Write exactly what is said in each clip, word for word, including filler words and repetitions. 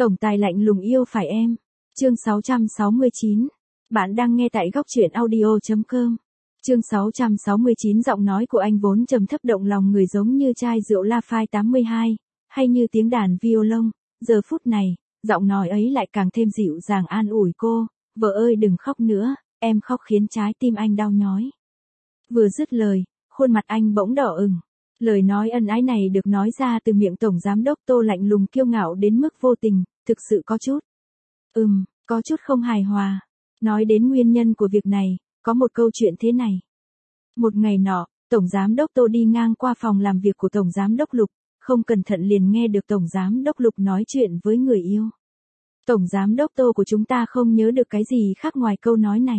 Tổng tài lạnh lùng yêu phải em. Chương sáu trăm sáu mươi chín. Bạn đang nghe tại góc truyện audio chấm com. Chương sáu trăm sáu mươi chín. Giọng nói của anh vốn trầm thấp động lòng người giống như chai rượu Lafite tám mươi hai, hay như tiếng đàn violon. Giờ phút này, giọng nói ấy lại càng thêm dịu dàng an ủi cô. Vợ ơi đừng khóc nữa, em khóc khiến trái tim anh đau nhói. Vừa dứt lời, khuôn mặt anh bỗng đỏ ửng. Lời nói ân ái này được nói ra từ miệng Tổng Giám đốc Tô lạnh lùng kiêu ngạo đến mức vô tình, thực sự có chút. Ừm, có chút không hài hòa. Nói đến nguyên nhân của việc này, có một câu chuyện thế này. Một ngày nọ, Tổng Giám đốc Tô đi ngang qua phòng làm việc của Tổng Giám đốc Lục, không cẩn thận liền nghe được Tổng Giám đốc Lục nói chuyện với người yêu. Tổng Giám đốc Tô của chúng ta không nhớ được cái gì khác ngoài câu nói này.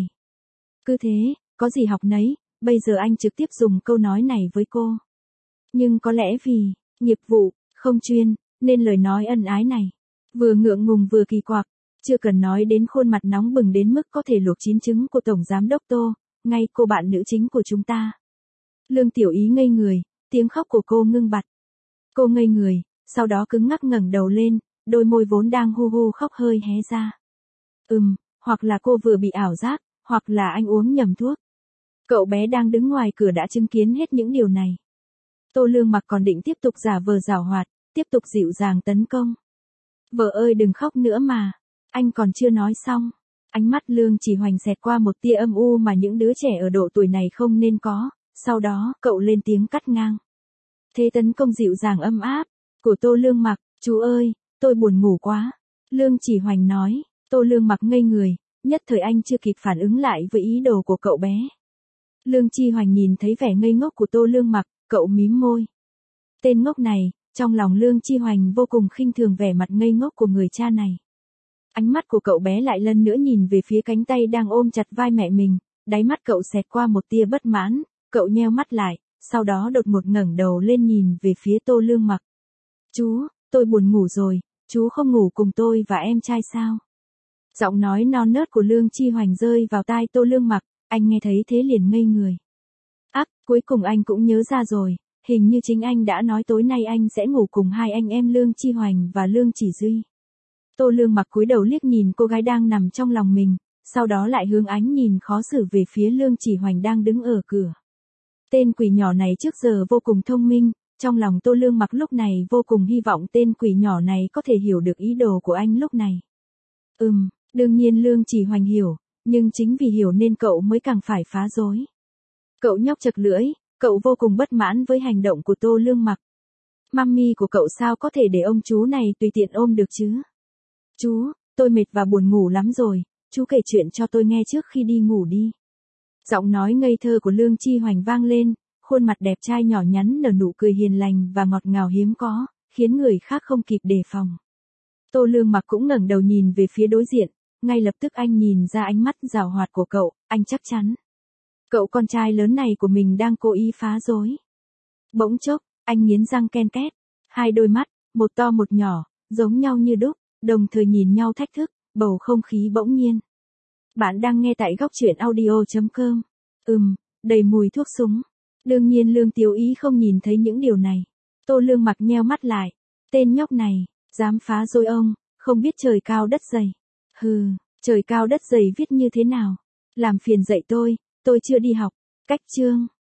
Cứ thế, có gì học nấy, bây giờ anh trực tiếp dùng câu nói này với cô. Nhưng có lẽ vì, nghiệp vụ, không chuyên, nên lời nói ân ái này, vừa ngượng ngùng vừa kỳ quặc, chưa cần nói đến khuôn mặt nóng bừng đến mức có thể luộc chín trứng của Tổng Giám đốc Tô, ngay cô bạn nữ chính của chúng ta. Lương Tiểu Ý ngây người, tiếng khóc của cô ngưng bặt. Cô ngây người, sau đó cứng ngắc ngẩng đầu lên, đôi môi vốn đang hu hu khóc hơi hé ra. Ừm, hoặc là cô vừa bị ảo giác, hoặc là anh uống nhầm thuốc. Cậu bé đang đứng ngoài cửa đã chứng kiến hết những điều này. Tô Lương Mặc còn định tiếp tục giả vờ giảo hoạt, tiếp tục dịu dàng tấn công. Vợ ơi đừng khóc nữa mà, anh còn chưa nói xong. Ánh mắt Lương Chỉ Hoành xẹt qua một tia âm u mà những đứa trẻ ở độ tuổi này không nên có, sau đó cậu lên tiếng cắt ngang. Thế tấn công dịu dàng âm áp của Tô Lương Mặc, chú ơi, tôi buồn ngủ quá. Lương Chỉ Hoành nói, Tô Lương Mặc ngây người, nhất thời anh chưa kịp phản ứng lại với ý đồ của cậu bé. Lương Chi Hoành nhìn thấy vẻ ngây ngốc của Tô Lương Mặc, cậu mím môi. Tên ngốc này, trong lòng Lương Chi Hoành vô cùng khinh thường vẻ mặt ngây ngốc của người cha này. Ánh mắt của cậu bé lại lần nữa nhìn về phía cánh tay đang ôm chặt vai mẹ mình, đáy mắt cậu xẹt qua một tia bất mãn, cậu nheo mắt lại, sau đó đột ngột ngẩng đầu lên nhìn về phía Tô Lương Mặc. Chú, tôi buồn ngủ rồi, chú không ngủ cùng tôi và em trai sao? Giọng nói non nớt của Lương Chi Hoành rơi vào tai Tô Lương Mặc, anh nghe thấy thế liền ngây người. Ác, cuối cùng anh cũng nhớ ra rồi, hình như chính anh đã nói tối nay anh sẽ ngủ cùng hai anh em Lương Chi Hoành và Lương Chỉ Duy. Tô Lương Mặc cúi đầu liếc nhìn cô gái đang nằm trong lòng mình, sau đó lại hướng ánh nhìn khó xử về phía Lương Chỉ Hoành đang đứng ở cửa. Tên quỷ nhỏ này trước giờ vô cùng thông minh, trong lòng Tô Lương Mặc lúc này vô cùng hy vọng tên quỷ nhỏ này có thể hiểu được ý đồ của anh lúc này. Ừm, đương nhiên Lương Chỉ Hoành hiểu, nhưng chính vì hiểu nên cậu mới càng phải phá rối. Cậu nhóc chật lưỡi, cậu vô cùng bất mãn với hành động của Tô Lương Mặc. Mummy của cậu sao có thể để ông chú này tùy tiện ôm được chứ? Chú, tôi mệt và buồn ngủ lắm rồi, chú kể chuyện cho tôi nghe trước khi đi ngủ đi. Giọng nói ngây thơ của Lương Chi Hoành vang lên, khuôn mặt đẹp trai nhỏ nhắn nở nụ cười hiền lành và ngọt ngào hiếm có, khiến người khác không kịp đề phòng. Tô Lương Mặc cũng ngẩng đầu nhìn về phía đối diện, ngay lập tức anh nhìn ra ánh mắt giảo hoạt của cậu, anh chắc chắn. Cậu con trai lớn này của mình đang cố ý phá rối. Bỗng chốc, anh nghiến răng ken két, hai đôi mắt, một to một nhỏ, giống nhau như đúc, đồng thời nhìn nhau thách thức, bầu không khí bỗng nhiên. Bạn đang nghe tại góc truyện audio chấm com. Ừm, đầy mùi thuốc súng. Đương nhiên Lương Tiểu Ý không nhìn thấy những điều này. Tô Lương Mặc nheo mắt lại. Tên nhóc này, dám phá rối ông, không biết trời cao đất dày. Hừ, trời cao đất dày viết như thế nào? Làm phiền dạy tôi, tôi chưa đi học. Cách chương.